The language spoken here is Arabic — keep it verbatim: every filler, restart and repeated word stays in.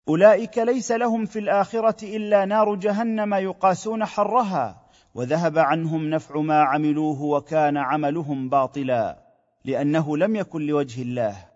اولئك ليس لهم في الاخره الا نار جهنم يقاسون حرها، وذهب عنهم نفع ما عملوه وكان عملهم باطلا، لانه لم يكن لوجه الله.